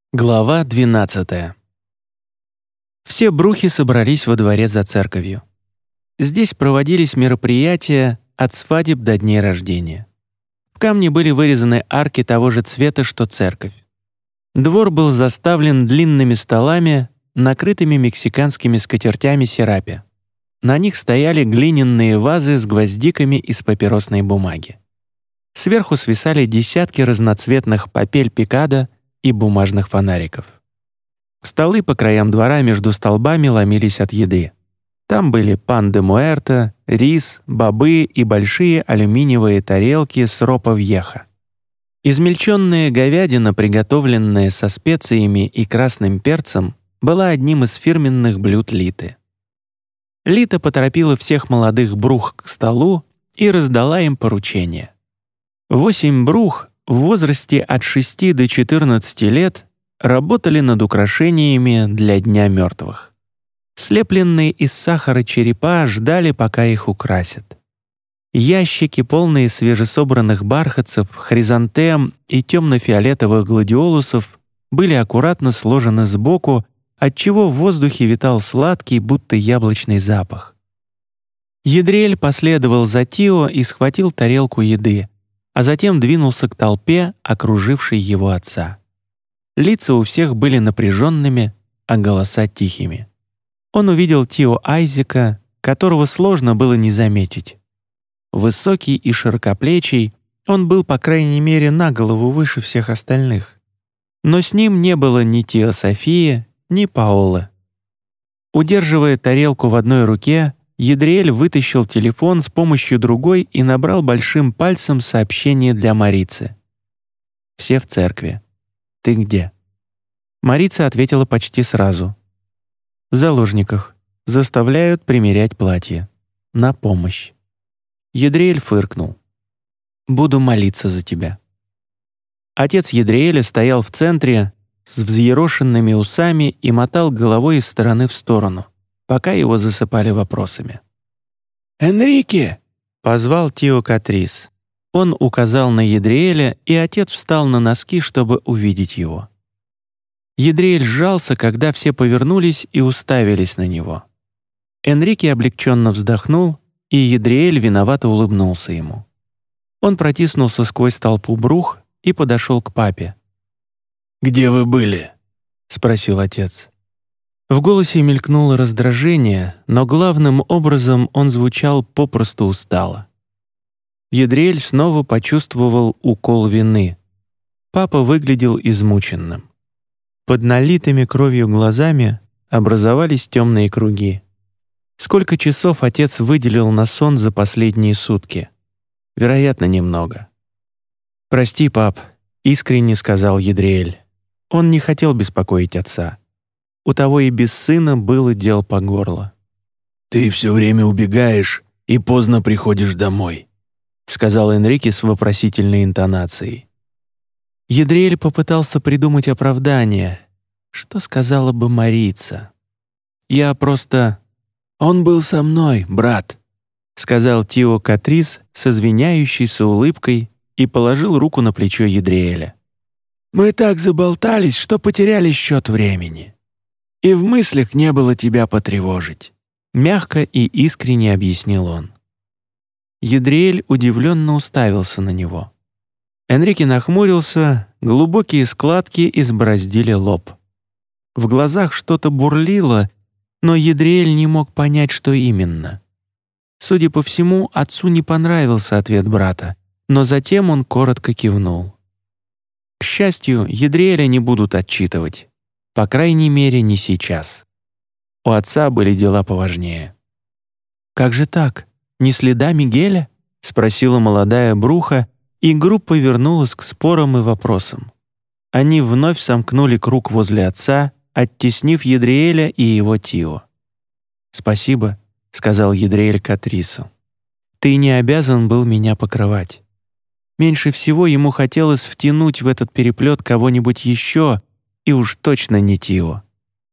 Глава 12. Все брухи собрались во дворе за церковью. Здесь проводились мероприятия от свадеб до дней рождения. В камне были вырезаны арки того же цвета, что церковь. Двор был заставлен длинными столами, накрытыми мексиканскими скатертями серапе. На них стояли глиняные вазы с гвоздиками из папиросной бумаги. Сверху свисали десятки разноцветных папель пикадо и бумажных фонариков. Столы по краям двора между столбами ломились от еды. Там были пан де муэрто, рис, бобы и большие алюминиевые тарелки с ропа вьеха. Измельченная говядина, приготовленная со специями и красным перцем, была одним из фирменных блюд Литы. Лита поторопила всех молодых брух к столу и раздала им поручения. 8 брух в возрасте от 6 до 14 лет работали над украшениями для Дня мертвых. Слепленные из сахара черепа ждали, пока их украсят. Ящики, полные свежесобранных бархатцев, хризантем и темно-фиолетовых гладиолусов, были аккуратно сложены сбоку, отчего в воздухе витал сладкий, будто яблочный запах. Едриэль последовал за Тио и схватил тарелку еды, а затем двинулся к толпе, окружившей его отца. Лица у всех были напряженными, а голоса тихими. Он увидел Тио Айзека, которого сложно было не заметить. Высокий и широкоплечий, он был, по крайней мере, на голову выше всех остальных. Но с ним не было ни Тио Софии, ни Паолы. Удерживая тарелку в одной руке, Едриэль вытащил телефон с помощью другой и набрал большим пальцем сообщение для Марицы. «Все в церкви. Ты где?» Марица ответила почти сразу. «В заложниках. Заставляют примерять платье. На помощь». Едриэль фыркнул. «Буду молиться за тебя». Отец Едриэля стоял в центре с взъерошенными усами и мотал головой из стороны в сторону, пока его засыпали вопросами. «Энрике!» — позвал Тио Катрис. Он указал на Едриэля, и отец встал на носки, чтобы увидеть его. Едриэль сжался, когда все повернулись и уставились на него. Энрике облегченно вздохнул, и Едриэль виновато улыбнулся ему. Он протиснулся сквозь толпу брух и подошел к папе. «Где вы были?» — спросил отец. В голосе мелькнуло раздражение, но главным образом он звучал попросту устало. Едриэль снова почувствовал укол вины. Папа выглядел измученным. Под налитыми кровью глазами образовались темные круги. Сколько часов отец выделил на сон за последние сутки? Вероятно, немного. «Прости, пап», — искренне сказал Едриэль. Он не хотел беспокоить отца. У того и без сына было дел по горло. «Ты все время убегаешь и поздно приходишь домой», — сказал Энрике с вопросительной интонацией. Едриэль попытался придумать оправдание. Что сказала бы Марица? «Я просто...» «Он был со мной, брат», — сказал Тио Катрис с извиняющейся улыбкой и положил руку на плечо Едриэля. «Мы так заболтались, что потеряли счет времени. И в мыслях не было тебя потревожить», — мягко и искренне объяснил он. Едриэль удивленно уставился на него. Энрике нахмурился, глубокие складки избороздили лоб. В глазах что-то бурлило, но Едриэль не мог понять, что именно. Судя по всему, отцу не понравился ответ брата, но затем он коротко кивнул. К счастью, Едриэля не будут отчитывать. По крайней мере, не сейчас. У отца были дела поважнее. «Как же так? Ни следа Мигеля?» — спросила молодая бруха, и группа вернулась к спорам и вопросам. Они вновь сомкнули круг возле отца, оттеснив Едриэля и его Тио. «Спасибо», — сказал Едриэль Катрису. «Ты не обязан был меня покрывать». Меньше всего ему хотелось втянуть в этот переплет кого-нибудь еще, и уж точно не Тио.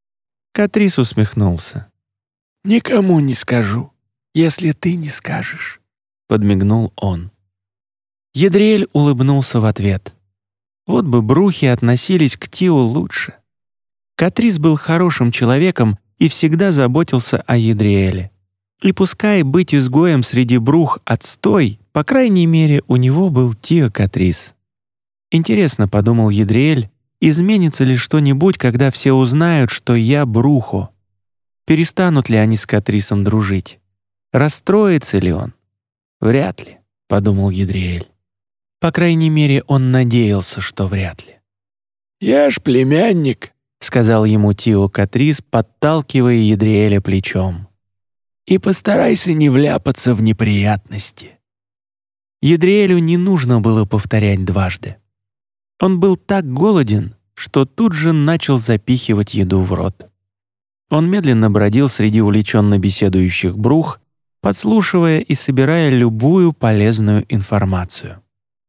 Катрис усмехнулся. «Никому не скажу, если ты не скажешь», — подмигнул он. Едриэль улыбнулся в ответ. Вот бы брухи относились к Тио лучше. Катрис был хорошим человеком и всегда заботился о Едриэле. И пускай быть изгоем среди брух отстой, по крайней мере, у него был Тио Катрис. Интересно, подумал Едриэль, изменится ли что-нибудь, когда все узнают, что я брухо? Перестанут ли они с Катрисом дружить? Расстроится ли он? Вряд ли, подумал Едриэль. По крайней мере, он надеялся, что вряд ли. «Я ж племянник», — сказал ему Тио Катрис, подталкивая Едриэля плечом. «И постарайся не вляпаться в неприятности». Едриэлю не нужно было повторять дважды. Он был так голоден, что тут же начал запихивать еду в рот. Он медленно бродил среди увлеченно беседующих брух, подслушивая и собирая любую полезную информацию.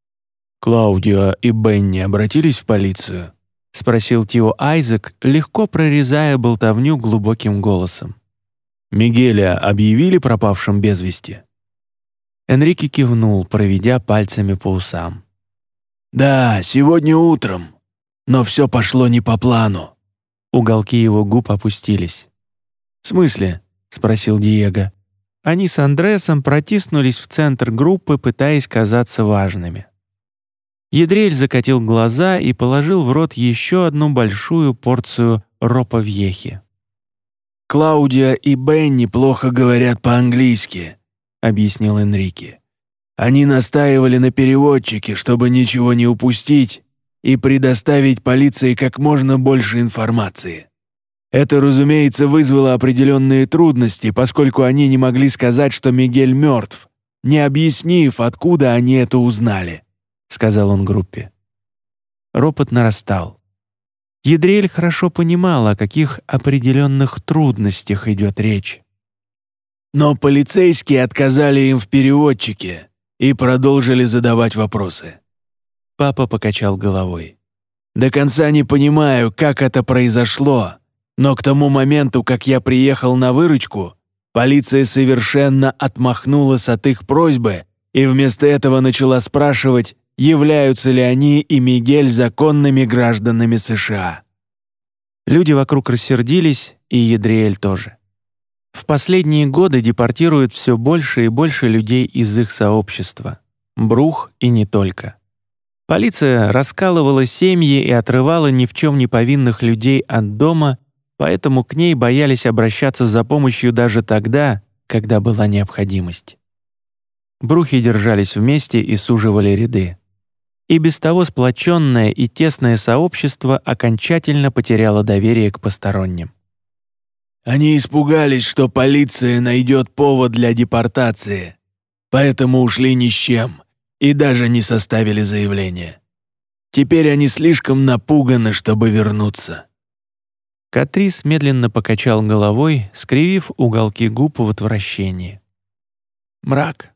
«Клаудио и Бенни обратились в полицию?» — спросил Тио Айзек, легко прорезая болтовню глубоким голосом. «Мигеля объявили пропавшим без вести?» Энрике кивнул, проведя пальцами по усам. «Да, сегодня утром, но все пошло не по плану». Уголки его губ опустились. «В смысле?» — спросил Диего. Они с Андресом протиснулись в центр группы, пытаясь казаться важными. Едриэль закатил глаза и положил в рот еще одну большую порцию ропа-вьехи. «Клаудио и Бенни плохо говорят по-английски», — объяснил Энрике. «Они настаивали на переводчике, чтобы ничего не упустить и предоставить полиции как можно больше информации. Это, разумеется, вызвало определенные трудности, поскольку они не могли сказать, что Мигель мертв, не объяснив, откуда они это узнали», — сказал он группе. Ропот нарастал. Едриэль хорошо понимал, о каких определенных трудностях идет речь. «Но полицейские отказали им в переводчике и продолжили задавать вопросы». Папа покачал головой. «До конца не понимаю, как это произошло, но к тому моменту, как я приехал на выручку, полиция совершенно отмахнулась от их просьбы и вместо этого начала спрашивать, являются ли они и Мигель законными гражданами США». Люди вокруг рассердились, и Едриэль тоже. В последние годы депортируют все больше и больше людей из их сообщества. Брух и не только. Полиция раскалывала семьи и отрывала ни в чем не повинных людей от дома, поэтому к ней боялись обращаться за помощью даже тогда, когда была необходимость. Брухи держались вместе и суживали ряды. И без того сплоченное и тесное сообщество окончательно потеряло доверие к посторонним. «Они испугались, что полиция найдет повод для депортации, поэтому ушли ни с чем и даже не составили заявление. Теперь они слишком напуганы, чтобы вернуться». Катрис медленно покачал головой, скривив уголки губ в отвращении. «Мрак.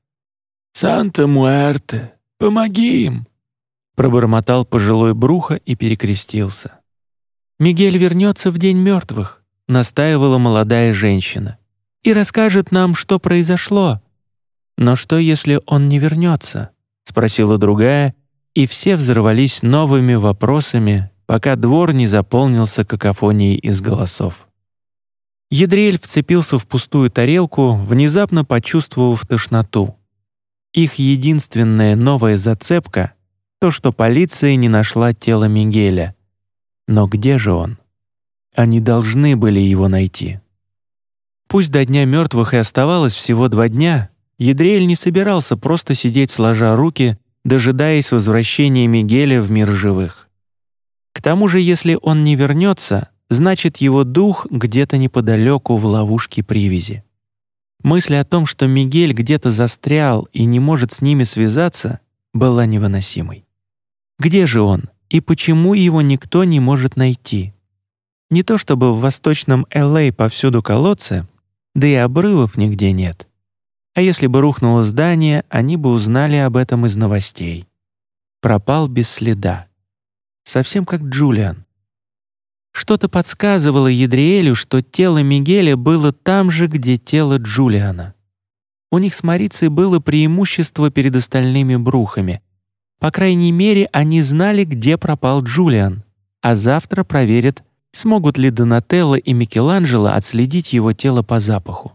Санта-Муэрте, помоги им!» Пробормотал пожилой Бруха и перекрестился. «Мигель вернется в день мертвых», — настаивала молодая женщина, «и расскажет нам, что произошло». «Но что, если он не вернется?» — спросила другая, и все взорвались новыми вопросами, пока двор не заполнился какофонией из голосов. Едриэль вцепился в пустую тарелку, внезапно почувствовав тошноту. Их единственная новая зацепка — то, что полиция не нашла тело Мигеля. Но где же он? Они должны были его найти. Пусть до Дня мертвых и оставалось всего 2 дня, Едриэль не собирался просто сидеть сложа руки, дожидаясь возвращения Мигеля в мир живых. К тому же, если он не вернется, значит, его дух где-то неподалеку в ловушке привязи. Мысль о том, что Мигель где-то застрял и не может с ними связаться, была невыносимой. Где же он и почему его никто не может найти? Не то чтобы в восточном Л.А. повсюду колодцы, да и обрывов нигде нет. А если бы рухнуло здание, они бы узнали об этом из новостей. Пропал без следа. Совсем как Джулиан. Что-то подсказывало Едриэлю, что тело Мигеля было там же, где тело Джулиана. У них с Марицей было преимущество перед остальными брухами, По крайней мере, они знали, где пропал Джулиан, а завтра проверят, смогут ли Донателло и Микеланджело отследить его тело по запаху.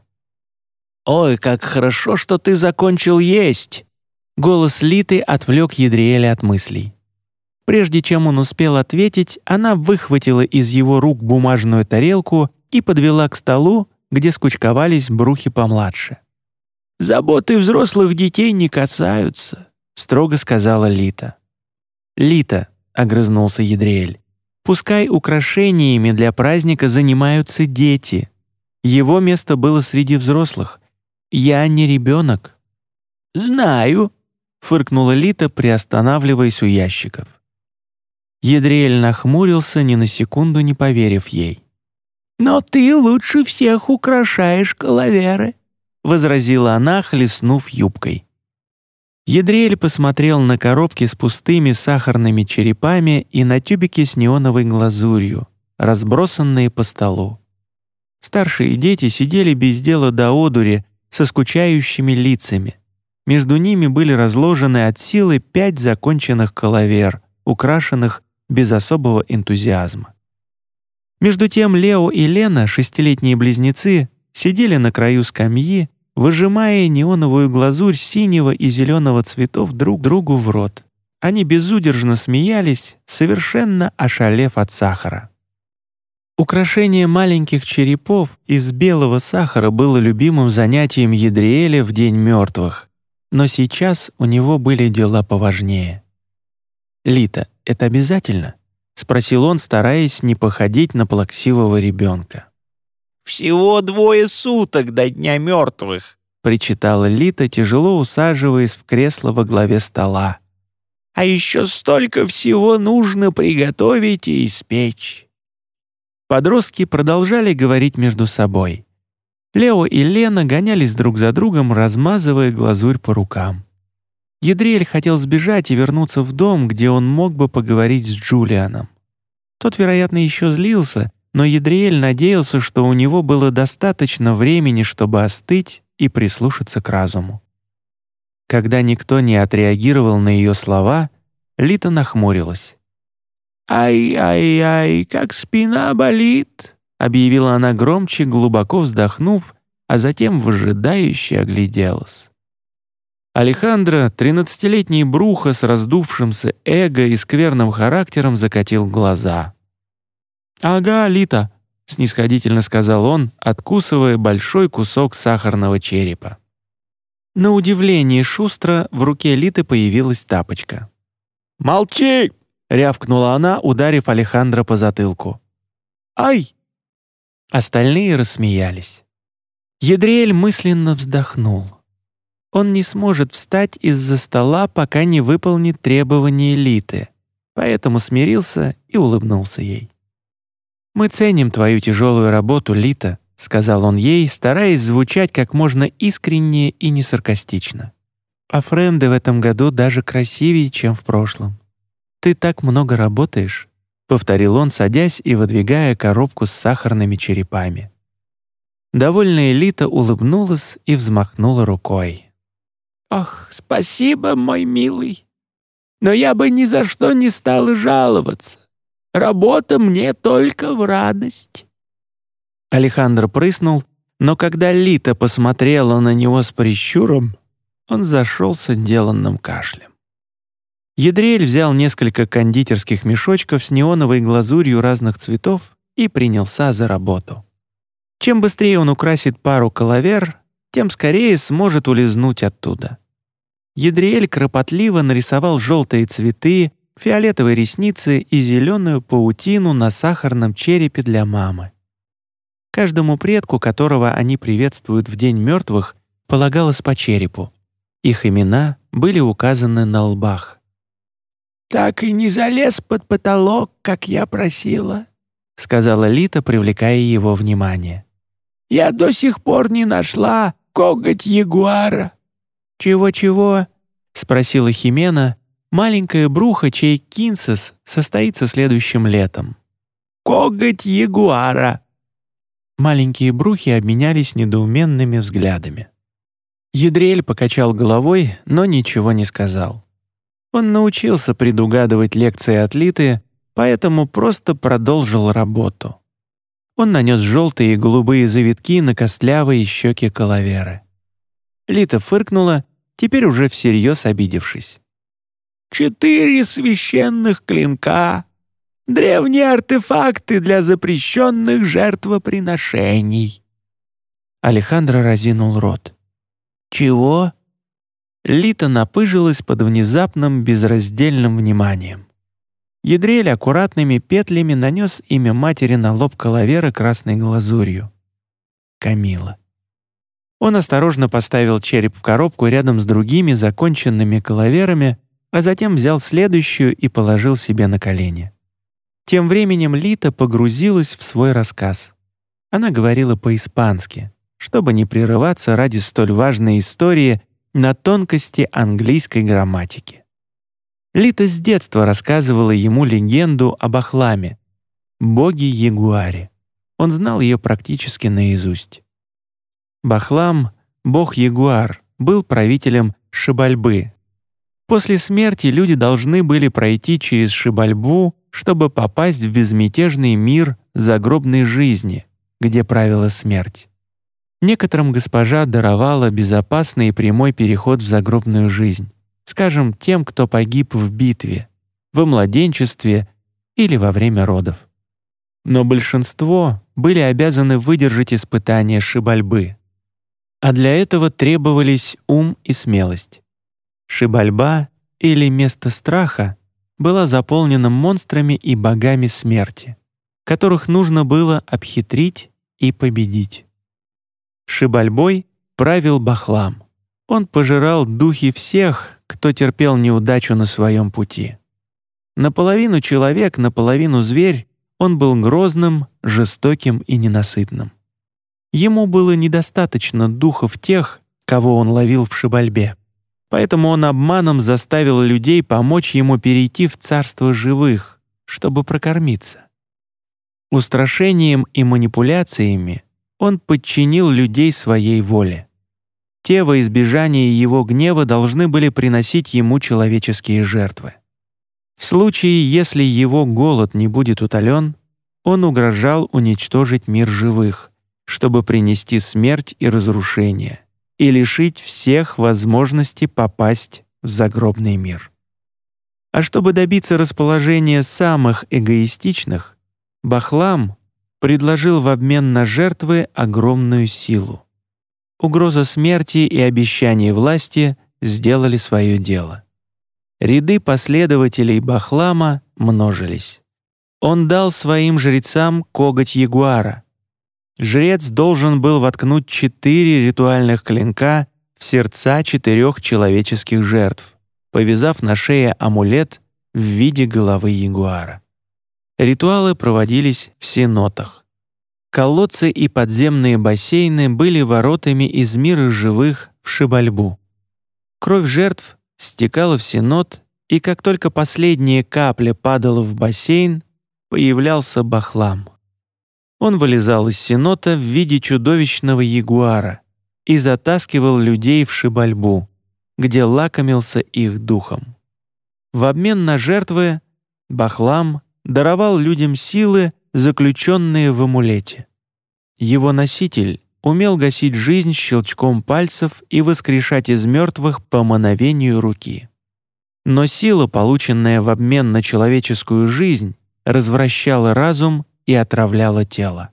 «Ой, как хорошо, что ты закончил есть!» Голос Литы отвлек Едриэля от мыслей. Прежде чем он успел ответить, она выхватила из его рук бумажную тарелку и подвела к столу, где скучковались брухи помладше. «Заботы взрослых детей не касаются», — строго сказала Лита. «Лита», — огрызнулся Едриэль, — «пускай украшениями для праздника занимаются дети. Его место было среди взрослых. Я не ребенок». «Знаю», — фыркнула Лита, приостанавливаясь у ящиков. Едриэль нахмурился, ни на секунду не поверив ей. «Но ты лучше всех украшаешь калаверы», — возразила она, хлестнув юбкой. Едриэль посмотрел на коробки с пустыми сахарными черепами и на тюбики с неоновой глазурью, разбросанные по столу. Старшие дети сидели без дела до одури со скучающими лицами. Между ними были разложены от силы 5 законченных калавер, украшенных без особого энтузиазма. Между тем Лео и Лена, 6-летние близнецы, сидели на краю скамьи, выжимая неоновую глазурь синего и зеленого цветов друг другу в рот. Они безудержно смеялись, совершенно ошалев от сахара. Украшение маленьких черепов из белого сахара было любимым занятием Едриэля в День мертвых, но сейчас у него были дела поважнее. «Лита, это обязательно?» — спросил он, стараясь не походить на плаксивого ребенка. «Всего 2 суток до Дня мертвых», — причитала Лита, тяжело усаживаясь в кресло во главе стола. «А еще столько всего нужно приготовить и испечь». Подростки продолжали говорить между собой. Лео и Лена гонялись друг за другом, размазывая глазурь по рукам. Едриэль хотел сбежать и вернуться в дом, где он мог бы поговорить с Джулианом. Тот, вероятно, еще злился, но Едриэль надеялся, что у него было достаточно времени, чтобы остыть и прислушаться к разуму. Когда никто не отреагировал на ее слова, Лита нахмурилась. «Ай-ай-ай, как спина болит», — объявила она громче, глубоко вздохнув, а затем выжидающе огляделась. Алехандро, 13-летний Бруха с раздувшимся эго и скверным характером, закатил глаза. «Ага, Лита», — снисходительно сказал он, откусывая большой кусок сахарного черепа. На удивление шустро в руке Литы появилась тапочка. «Молчи!» — рявкнула она, ударив Алехандро по затылку. «Ай!» Остальные рассмеялись. Едриэль мысленно вздохнул. Он не сможет встать из-за стола, пока не выполнит требования Литы, поэтому смирился и улыбнулся ей. «Мы ценим твою тяжелую работу, Лита», — сказал он ей, стараясь звучать как можно искреннее и не саркастично. «А френды в этом году даже красивее, чем в прошлом. Ты так много работаешь», — повторил он, садясь и выдвигая коробку с сахарными черепами. Довольная Лита улыбнулась и взмахнула рукой. «Ах, спасибо, мой милый. Но я бы ни за что не стала жаловаться. Работа мне только в радость». Алехандро прыснул, но когда Лита посмотрела на него с прищуром, он зашелся деланным кашлем. Едриэль взял несколько кондитерских мешочков с неоновой глазурью разных цветов и принялся за работу. Чем быстрее он украсит пару калавер, тем скорее сможет улизнуть оттуда. Едриэль кропотливо нарисовал желтые цветы, фиолетовые ресницы и зеленую паутину на сахарном черепе для мамы. Каждому предку, которого они приветствуют в День мертвых, полагалось по черепу. Их имена были указаны на лбах. «Так и не залез под потолок, как я просила», — сказала Лита, привлекая его внимание. «Я до сих пор не нашла коготь ягуара». «Чего-чего?» — спросила Химена, маленькая Бруха, чей кинсес состоится следующим летом. «Коготь ягуара». Маленькие Брухи обменялись недоуменными взглядами. Едриэль покачал головой, но ничего не сказал. Он научился предугадывать лекции от Литы, поэтому просто продолжил работу. Он нанес желтые и голубые завитки на костлявые щеки Калаверы. Лита фыркнула, теперь уже всерьез обидевшись. 4 священных клинка, древние артефакты для запрещенных жертвоприношений. Алехандро разинул рот. Чего? Лита напыжилась под внезапным безраздельным вниманием. Ядрель аккуратными петлями нанес имя матери на лоб Калаверы красной глазурью. Камила. Он осторожно поставил череп в коробку рядом с другими законченными калаверами, а затем взял следующую и положил себе на колени. Тем временем Лита погрузилась в свой рассказ. Она говорила по-испански, чтобы не прерываться ради столь важной истории на тонкости английской грамматики. Лита с детства рассказывала ему легенду об Ахламе, боге-ягуаре. Он знал ее практически наизусть. Бахлам, бог-ягуар, был правителем Шибальбы. После смерти люди должны были пройти через Шибальбу, чтобы попасть в безмятежный мир загробной жизни, где правила смерть. Некоторым госпожа даровала безопасный и прямой переход в загробную жизнь, скажем, тем, кто погиб в битве, во младенчестве или во время родов. Но большинство были обязаны выдержать испытания Шибальбы. А для этого требовались ум и смелость. Шибальба, или место страха, была заполнена монстрами и богами смерти, которых нужно было обхитрить и победить. Шибальбой правил Бахлам. Он пожирал духи всех, кто терпел неудачу на своем пути. Наполовину человек, наполовину зверь, он был грозным, жестоким и ненасытным. Ему было недостаточно духов тех, кого он ловил в Шибальбе. Поэтому он обманом заставил людей помочь ему перейти в царство живых, чтобы прокормиться. Устрашением и манипуляциями он подчинил людей своей воле. Те во избежание его гнева должны были приносить ему человеческие жертвы. В случае, если его голод не будет утолен, он угрожал уничтожить мир живых, чтобы принести смерть и разрушение и лишить всех возможности попасть в загробный мир. А чтобы добиться расположения самых эгоистичных, Бахлам предложил в обмен на жертвы огромную силу. Угроза смерти и обещание власти сделали свое дело. Ряды последователей Бахлама множились. Он дал своим жрецам коготь ягуара. Жрец должен был воткнуть 4 ритуальных клинка в сердца 4 человеческих жертв, повязав на шее амулет в виде головы ягуара. Ритуалы проводились в сенотах. Колодцы и подземные бассейны были воротами из мира живых в Шибальбу. Кровь жертв стекала в сенот, и как только последняя капля падала в бассейн, появлялся Бахлам. Он вылезал из сенота в виде чудовищного ягуара и затаскивал людей в Шибальбу, где лакомился их духом. В обмен на жертвы Бахлам даровал людям силы, заключенные в амулете. Его носитель умел гасить жизнь щелчком пальцев и воскрешать из мертвых по мановению руки. Но сила, полученная в обмен на человеческую жизнь, развращала разум и отравляла тело.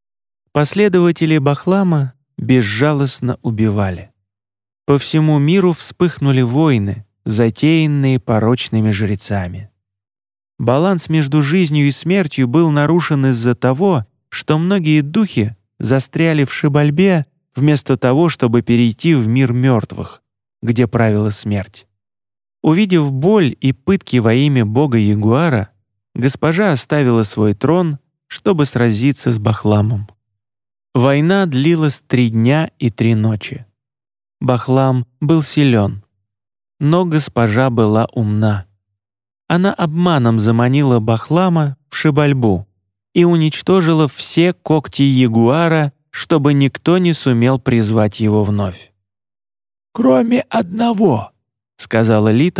Последователи Бахлама безжалостно убивали. По всему миру вспыхнули войны, затеянные порочными жрецами. Баланс между жизнью и смертью был нарушен из-за того, что многие духи застряли в Шибальбе вместо того, чтобы перейти в мир мертвых, где правила смерть. Увидев боль и пытки во имя бога Ягуара, госпожа оставила свой трон, чтобы сразиться с Бахламом. Война длилась 3 дня и 3 ночи. Бахлам был силен, но госпожа была умна. Она обманом заманила Бахлама в Шибальбу и уничтожила все когти ягуара, чтобы никто не сумел призвать его вновь. «Кроме одного», — сказала Лита,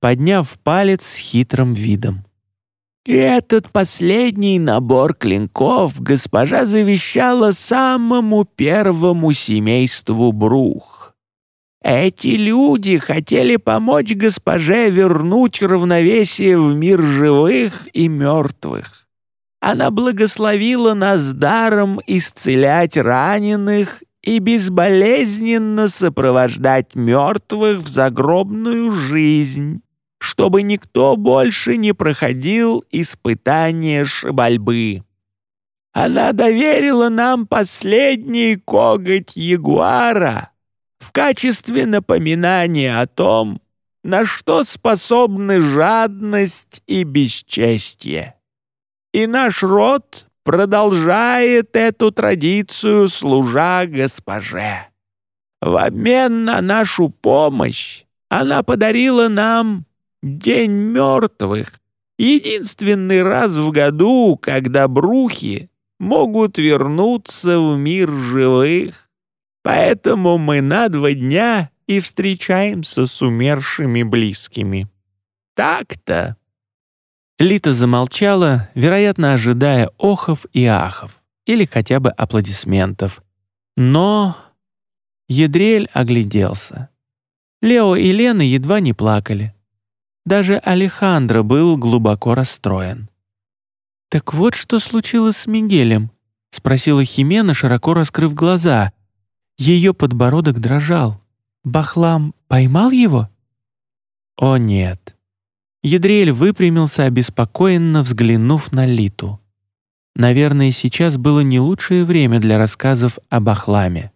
подняв палец с хитрым видом. И этот последний набор клинков госпожа завещала самому первому семейству Брух. Эти люди хотели помочь госпоже вернуть равновесие в мир живых и мертвых. Она благословила нас даром исцелять раненых и безболезненно сопровождать мертвых в загробную жизнь, чтобы никто больше не проходил испытания шибальбы. Она доверила нам последний коготь ягуара в качестве напоминания о том, на что способны жадность и бесчестье. И наш род продолжает эту традицию, служа госпоже. В обмен на нашу помощь она подарила нам День мертвых, единственный раз в году, когда брухи могут вернуться в мир живых. Поэтому мы на 2 дня и встречаемся с умершими близкими. Так-то». Лита замолчала, вероятно, ожидая охов и ахов, или хотя бы аплодисментов. Но Едриэль огляделся. Лео и Лена едва не плакали. Даже Алехандро был глубоко расстроен. «Так вот что случилось с Мигелем?» — спросила Химена, широко раскрыв глаза. Ее подбородок дрожал. «Бахлам поймал его?» «О, нет». Едриэль выпрямился, обеспокоенно взглянув на Литу. Наверное, сейчас было не лучшее время для рассказов о Бахламе.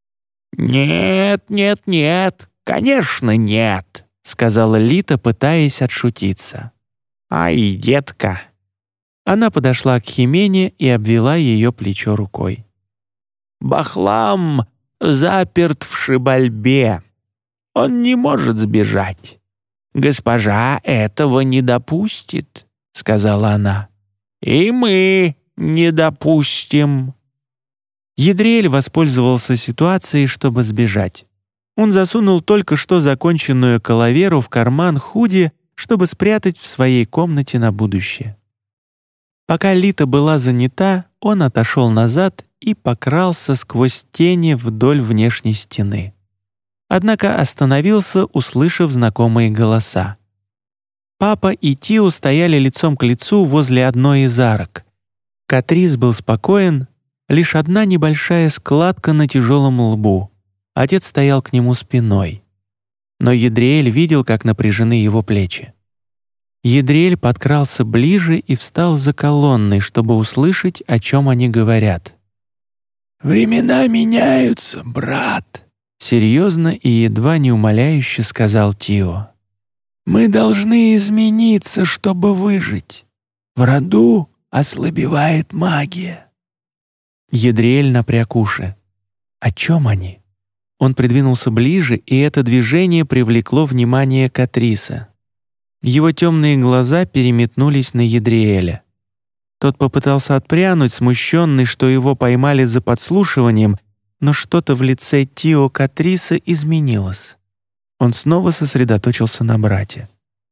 «Нет, конечно, нет», — сказала Лита, пытаясь отшутиться. «Ай, детка». Она подошла к Химене и обвела ее плечо рукой. «Бахлам заперт в шибальбе. Он не может сбежать. Госпожа этого не допустит», — сказала она. «И мы не допустим». Едриэль воспользовался ситуацией, чтобы сбежать. Он засунул только что законченную калаверу в карман худи, чтобы спрятать в своей комнате на будущее. Пока Лита была занята, он отошел назад и покрался сквозь тени вдоль внешней стены. Однако остановился, услышав знакомые голоса. Папа и Тио стояли лицом к лицу возле одной из арок. Катрис был спокоен, лишь одна небольшая складка на тяжелом лбу. Отец стоял к нему спиной. Но Едриэль видел, как напряжены его плечи. Едриэль подкрался ближе и встал за колонной, чтобы услышать, о чем они говорят. «Времена меняются, брат», — серьезно и едва не умоляюще сказал Тио. «Мы должны измениться, чтобы выжить. В роду ослабевает магия». Едриэль напряг уши. О чем они? Он придвинулся ближе, и это движение привлекло внимание Катриса. Его темные глаза переметнулись на Едриэля. Тот попытался отпрянуть, смущенный, что его поймали за подслушиванием, но что-то в лице Тио Катриса изменилось. Он снова сосредоточился на брате.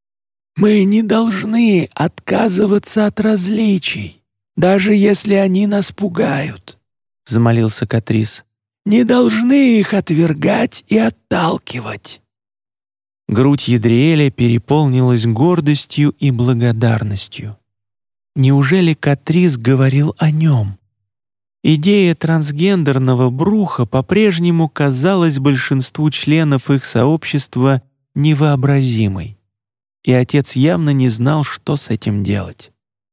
«Мы не должны отказываться от различий, даже если они нас пугают», — взмолился Катрис. «Не должны их отвергать и отталкивать». Грудь Едриэля переполнилась гордостью и благодарностью. Неужели Катрис говорил о нем? Идея трансгендерного бруха по-прежнему казалась большинству членов их сообщества невообразимой, и отец явно не знал, что с этим делать.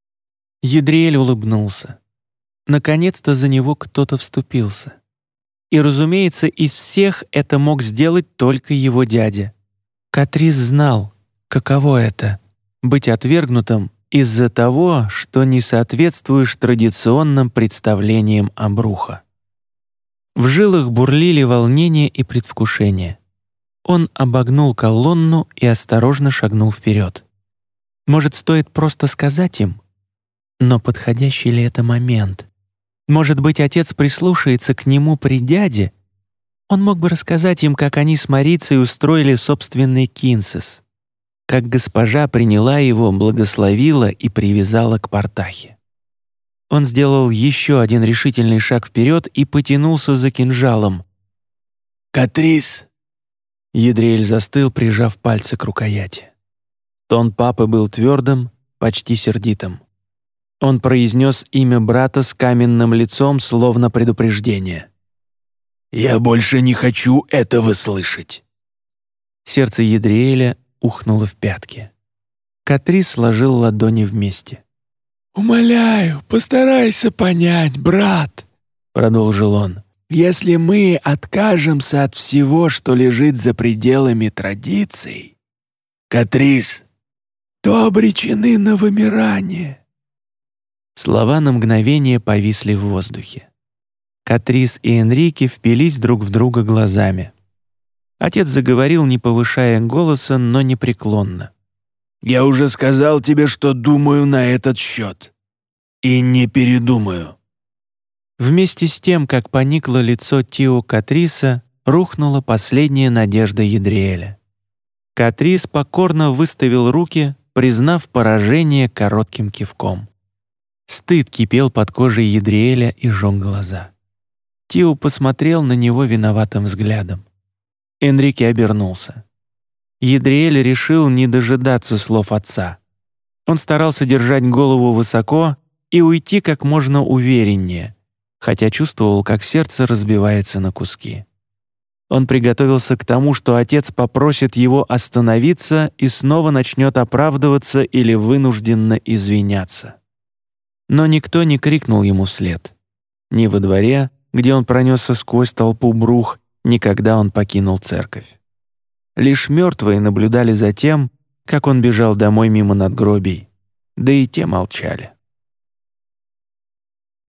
Едриэль улыбнулся. Наконец-то за него кто-то вступился. И, разумеется, из всех это мог сделать только его дядя. Катрис знал, каково это — быть отвергнутым из-за того, что не соответствуешь традиционным представлениям о бруха. В жилах бурлили волнение и предвкушение. Он обогнул колонну и осторожно шагнул вперед. Может, стоит просто сказать им? Но подходящий ли это момент? Может быть, отец прислушается к нему при дяде? Он мог бы рассказать им, как они с Марицей устроили собственный кинсес. как госпожа приняла его, благословила и привязала к Партахе. Он сделал еще один решительный шаг вперед и потянулся за кинжалом. «Катрис!» Едриэль застыл, прижав пальцы к рукояти. Тон папы был твердым, почти сердитым. Он произнес имя брата с каменным лицом, словно предупреждение. «Я больше не хочу этого слышать!» Сердце Едриэля ухнуло в пятки. Катрис сложил ладони вместе. «Умоляю, постарайся понять, брат», — продолжил он. «Если мы откажемся от всего, что лежит за пределами традиций, Катрис, то обречены на вымирание». Слова на мгновение повисли в воздухе. Катрис и Энрике впились друг в друга глазами. Отец заговорил, не повышая голоса, но непреклонно. «Я уже сказал тебе, что думаю на этот счет. И не передумаю». Вместе с тем, как поникло лицо Тио Катриса, рухнула последняя надежда Едриэля. Катрис покорно выставил руки, признав поражение коротким кивком. Стыд кипел под кожей Едриэля и жег глаза. Тио посмотрел на него виноватым взглядом. Энрике обернулся. Едриэль решил не дожидаться слов отца. Он старался держать голову высоко и уйти как можно увереннее, хотя чувствовал, как сердце разбивается на куски. Он приготовился к тому, что отец попросит его остановиться и снова начнет оправдываться или вынужденно извиняться. Но никто не крикнул ему вслед. Ни во дворе, где он пронесся сквозь толпу брух, ни когда он покинул церковь. Лишь мертвые наблюдали за тем, как он бежал домой мимо надгробий, да и те молчали.